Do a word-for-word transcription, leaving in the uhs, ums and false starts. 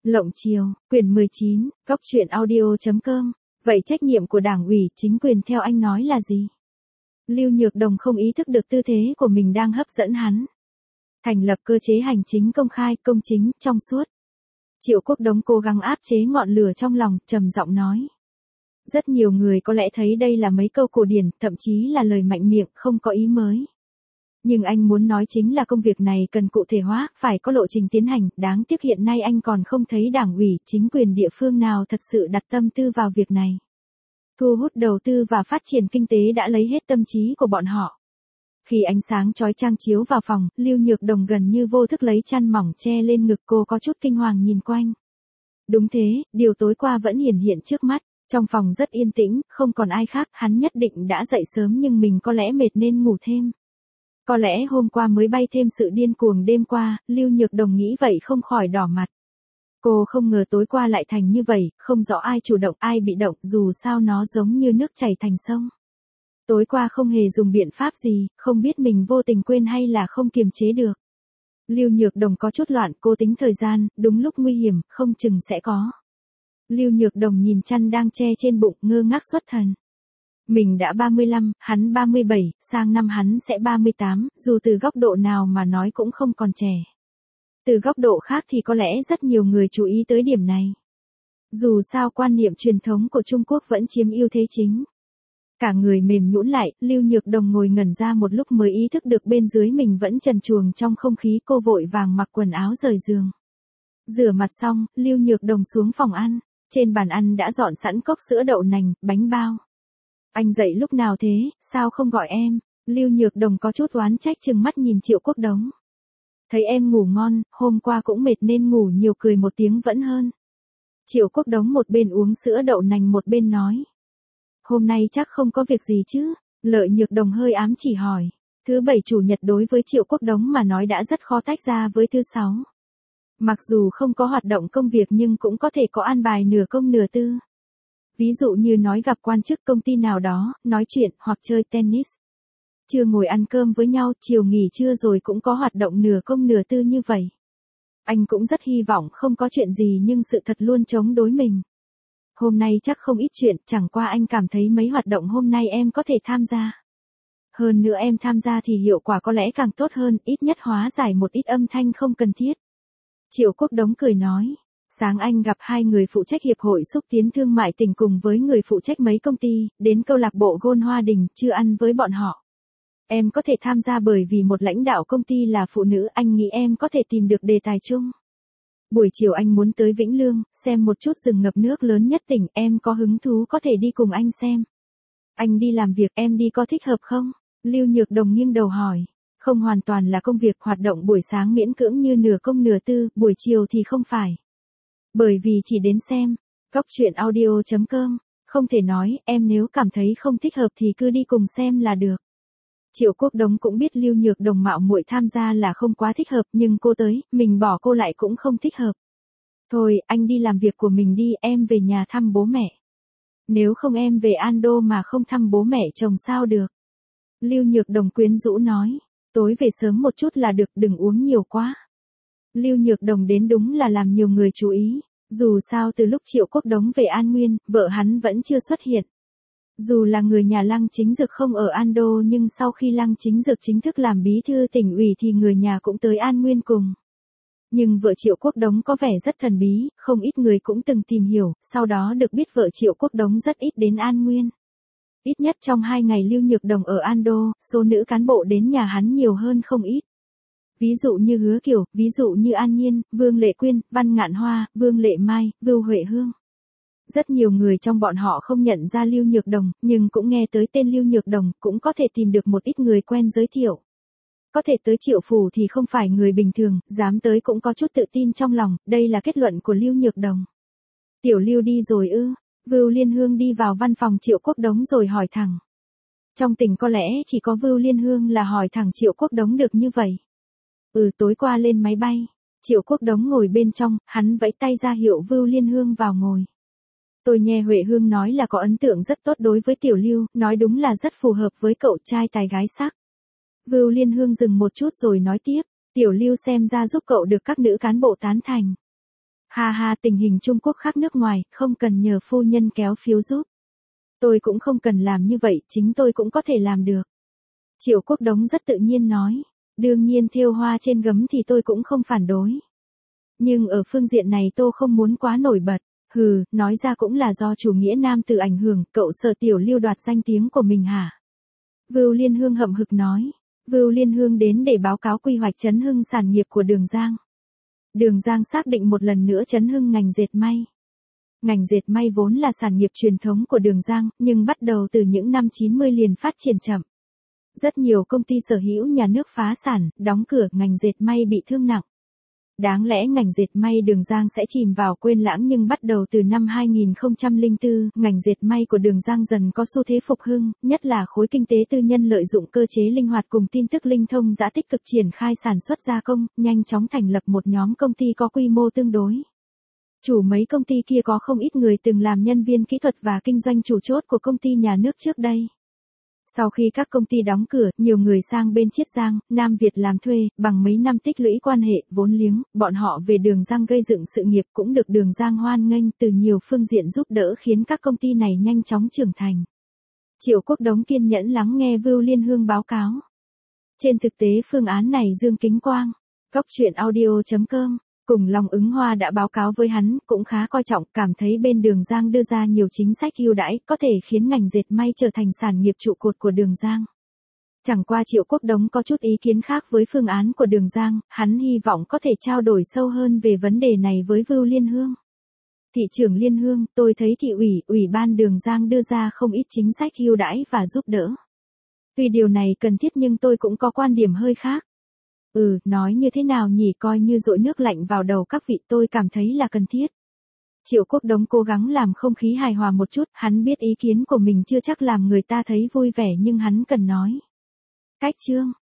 Lộng Chiều, quyển mười chín, góc truyện audio chấm com. Vậy trách nhiệm của Đảng ủy, chính quyền theo anh nói là gì? Lưu Nhược Đồng không ý thức được tư thế của mình đang hấp dẫn hắn. Thành lập cơ chế hành chính công khai, công chính, trong suốt. Triệu Quốc Đống cố gắng áp chế ngọn lửa trong lòng, trầm giọng nói. Rất nhiều người có lẽ thấy đây là mấy câu cổ điển, thậm chí là lời mạnh miệng, không có ý mới. Nhưng anh muốn nói chính là công việc này cần cụ thể hóa, phải có lộ trình tiến hành, đáng tiếc hiện nay anh còn không thấy Đảng ủy, chính quyền địa phương nào thật sự đặt tâm tư vào việc này. Thu hút đầu tư và phát triển kinh tế đã lấy hết tâm trí của bọn họ. Khi ánh sáng chói chang chiếu vào phòng, Lưu Nhược Đồng gần như vô thức lấy chăn mỏng che lên ngực, cô có chút kinh hoàng nhìn quanh. Đúng thế, điều tối qua vẫn hiển hiện trước mắt. Trong phòng rất yên tĩnh, không còn ai khác, hắn nhất định đã dậy sớm nhưng mình có lẽ mệt nên ngủ thêm. Có lẽ hôm qua mới bay thêm sự điên cuồng đêm qua, Lưu Nhược Đồng nghĩ vậy không khỏi đỏ mặt. Cô không ngờ tối qua lại thành như vậy, không rõ ai chủ động ai bị động, dù sao nó giống như nước chảy thành sông. Tối qua không hề dùng biện pháp gì, không biết mình vô tình quên hay là không kiềm chế được. Lưu Nhược Đồng có chút loạn, cô tính thời gian, đúng lúc nguy hiểm, không chừng sẽ có. Lưu Nhược Đồng nhìn chăn đang che trên bụng, ngơ ngác xuất thần. Mình đã ba mươi lăm, hắn ba mươi bảy, sang năm hắn sẽ ba mươi tám, dù từ góc độ nào mà nói cũng không còn trẻ. Từ góc độ khác thì có lẽ rất nhiều người chú ý tới điểm này. Dù sao quan niệm truyền thống của Trung Quốc vẫn chiếm ưu thế chính. Cả người mềm nhũn lại, Lưu Nhược Đồng ngồi ngẩn ra một lúc mới ý thức được bên dưới mình vẫn trần truồng trong không khí, cô vội vàng mặc quần áo rời giường. Rửa mặt xong, Lưu Nhược Đồng xuống phòng ăn. Trên bàn ăn đã dọn sẵn cốc sữa đậu nành, bánh bao. Anh dậy lúc nào thế, sao không gọi em? Lưu Nhược Đồng có chút oán trách trừng mắt nhìn Triệu Quốc Đống. Thấy em ngủ ngon, hôm qua cũng mệt nên ngủ nhiều, cười một tiếng vẫn hơn. Triệu Quốc Đống một bên uống sữa đậu nành một bên nói. Hôm nay chắc không có việc gì chứ? Lợi Nhược Đồng hơi ám chỉ hỏi. Thứ bảy chủ nhật đối với Triệu Quốc Đống mà nói đã rất khó tách ra với thứ sáu. Mặc dù không có hoạt động công việc nhưng cũng có thể có an bài nửa công nửa tư. Ví dụ như nói gặp quan chức công ty nào đó, nói chuyện hoặc chơi tennis. Trưa ngồi ăn cơm với nhau, chiều nghỉ trưa rồi cũng có hoạt động nửa công nửa tư như vậy. Anh cũng rất hy vọng không có chuyện gì nhưng sự thật luôn chống đối mình. Hôm nay chắc không ít chuyện, chẳng qua anh cảm thấy mấy hoạt động hôm nay em có thể tham gia. Hơn nữa em tham gia thì hiệu quả có lẽ càng tốt hơn, ít nhất hóa giải một ít âm thanh không cần thiết. Triệu Quốc Đống cười nói, sáng anh gặp hai người phụ trách Hiệp hội Xúc tiến Thương mại tỉnh cùng với người phụ trách mấy công ty, đến câu lạc bộ Gôn Hoa Đình, chưa ăn với bọn họ. Em có thể tham gia bởi vì một lãnh đạo công ty là phụ nữ, anh nghĩ em có thể tìm được đề tài chung. Buổi chiều anh muốn tới Vĩnh Lương, xem một chút rừng ngập nước lớn nhất tỉnh, em có hứng thú có thể đi cùng anh xem. Anh đi làm việc, em đi có thích hợp không? Lưu Nhược Đồng nghiêng đầu hỏi. Không hoàn toàn là công việc, hoạt động buổi sáng miễn cưỡng như nửa công nửa tư, buổi chiều thì không phải. Bởi vì chỉ đến xem. Góc truyện audio chấm com. Không thể nói, em nếu cảm thấy không thích hợp thì cứ đi cùng xem là được. Triệu Quốc Đống cũng biết Lưu Nhược Đồng mạo muội tham gia là không quá thích hợp, nhưng cô tới, mình bỏ cô lại cũng không thích hợp. Thôi, anh đi làm việc của mình đi, em về nhà thăm bố mẹ. Nếu không em về Ando mà không thăm bố mẹ chồng sao được. Lưu Nhược Đồng quyến rũ nói. Tối về sớm một chút là được, đừng uống nhiều quá. Lưu Nhược Đồng đến đúng là làm nhiều người chú ý. Dù sao từ lúc Triệu Quốc Đống về An Nguyên, vợ hắn vẫn chưa xuất hiện. Dù là người nhà Lăng Chính Dực không ở Ando nhưng sau khi Lăng Chính Dực chính thức làm bí thư tỉnh ủy thì người nhà cũng tới An Nguyên cùng. Nhưng vợ Triệu Quốc Đống có vẻ rất thần bí, không ít người cũng từng tìm hiểu, sau đó được biết vợ Triệu Quốc Đống rất ít đến An Nguyên. Ít nhất trong hai ngày Lưu Nhược Đồng ở Ando, số nữ cán bộ đến nhà hắn nhiều hơn không ít. Ví dụ như Hứa Kiều, ví dụ như An Nhiên, Vương Lệ Quyên, Văn Ngạn Hoa, Vương Lệ Mai, Vưu Huệ Hương. Rất nhiều người trong bọn họ không nhận ra Lưu Nhược Đồng, nhưng cũng nghe tới tên Lưu Nhược Đồng, cũng có thể tìm được một ít người quen giới thiệu. Có thể tới Triệu Phủ thì không phải người bình thường, dám tới cũng có chút tự tin trong lòng, đây là kết luận của Lưu Nhược Đồng. Tiểu Lưu đi rồi ư? Vưu Liên Hương đi vào văn phòng Triệu Quốc Đống rồi hỏi thẳng. Trong tỉnh có lẽ chỉ có Vưu Liên Hương là hỏi thẳng Triệu Quốc Đống được như vậy. Ừ, tối qua lên máy bay. Triệu Quốc Đống ngồi bên trong, hắn vẫy tay ra hiệu Vưu Liên Hương vào ngồi. Tôi nghe Huệ Hương nói là có ấn tượng rất tốt đối với Tiểu Lưu, nói đúng là rất phù hợp với cậu trai tài gái sắc. Vưu Liên Hương dừng một chút rồi nói tiếp, Tiểu Lưu xem ra giúp cậu được các nữ cán bộ tán thành. Ha ha, tình hình Trung Quốc khác nước ngoài, không cần nhờ phu nhân kéo phiếu giúp. Tôi cũng không cần làm như vậy, chính tôi cũng có thể làm được. Triệu Quốc Đống rất tự nhiên nói. Đương nhiên thêu hoa trên gấm thì tôi cũng không phản đối. Nhưng ở phương diện này tôi không muốn quá nổi bật. Hừ, nói ra cũng là do chủ nghĩa nam tử ảnh hưởng, cậu sợ Tiểu Lưu đoạt danh tiếng của mình hả? Vưu Liên Hương hậm hực nói. Vưu Liên Hương đến để báo cáo quy hoạch chấn hưng sản nghiệp của Đường Giang. Đường Giang xác định một lần nữa chấn hưng ngành dệt may. Ngành dệt may vốn là sản nghiệp truyền thống của Đường Giang, nhưng bắt đầu từ những năm chín mươi liền phát triển chậm. Rất nhiều công ty sở hữu nhà nước phá sản, đóng cửa, ngành dệt may bị thương nặng. Đáng lẽ ngành dệt may Đường Giang sẽ chìm vào quên lãng, nhưng bắt đầu từ năm hai nghìn không trăm lẻ bốn, ngành dệt may của Đường Giang dần có xu thế phục hưng, nhất là khối kinh tế tư nhân lợi dụng cơ chế linh hoạt cùng tin tức linh thông đã tích cực triển khai sản xuất gia công, nhanh chóng thành lập một nhóm công ty có quy mô tương đối. Chủ mấy công ty kia có không ít người từng làm nhân viên kỹ thuật và kinh doanh chủ chốt của công ty nhà nước trước đây. Sau khi các công ty đóng cửa, nhiều người sang bên Chiết Giang, Nam Việt làm thuê, bằng mấy năm tích lũy quan hệ, vốn liếng, bọn họ về Đường Giang gây dựng sự nghiệp cũng được Đường Giang hoan nghênh từ nhiều phương diện giúp đỡ, khiến các công ty này nhanh chóng trưởng thành. Triệu Quốc Đống kiên nhẫn lắng nghe Vưu Liên Hương báo cáo. Trên thực tế phương án này Dương Kính Quang, Cóc Truyện Audio chấm com, cùng Long Ứng Hoa đã báo cáo với hắn, cũng khá coi trọng, cảm thấy bên Đường Giang đưa ra nhiều chính sách ưu đãi, có thể khiến ngành dệt may trở thành sản nghiệp trụ cột của Đường Giang. Chẳng qua Triệu Quốc Đống có chút ý kiến khác với phương án của Đường Giang, hắn hy vọng có thể trao đổi sâu hơn về vấn đề này với Vưu Liên Hương. Thị trưởng Liên Hương, tôi thấy thị ủy, ủy ban Đường Giang đưa ra không ít chính sách ưu đãi và giúp đỡ. Tuy điều này cần thiết nhưng tôi cũng có quan điểm hơi khác. Ừ, nói như thế nào nhỉ, coi như dội nước lạnh vào đầu các vị, tôi cảm thấy là cần thiết. Triệu Quốc Đống cố gắng làm không khí hài hòa một chút, hắn biết ý kiến của mình chưa chắc làm người ta thấy vui vẻ nhưng hắn cần nói. Cách chương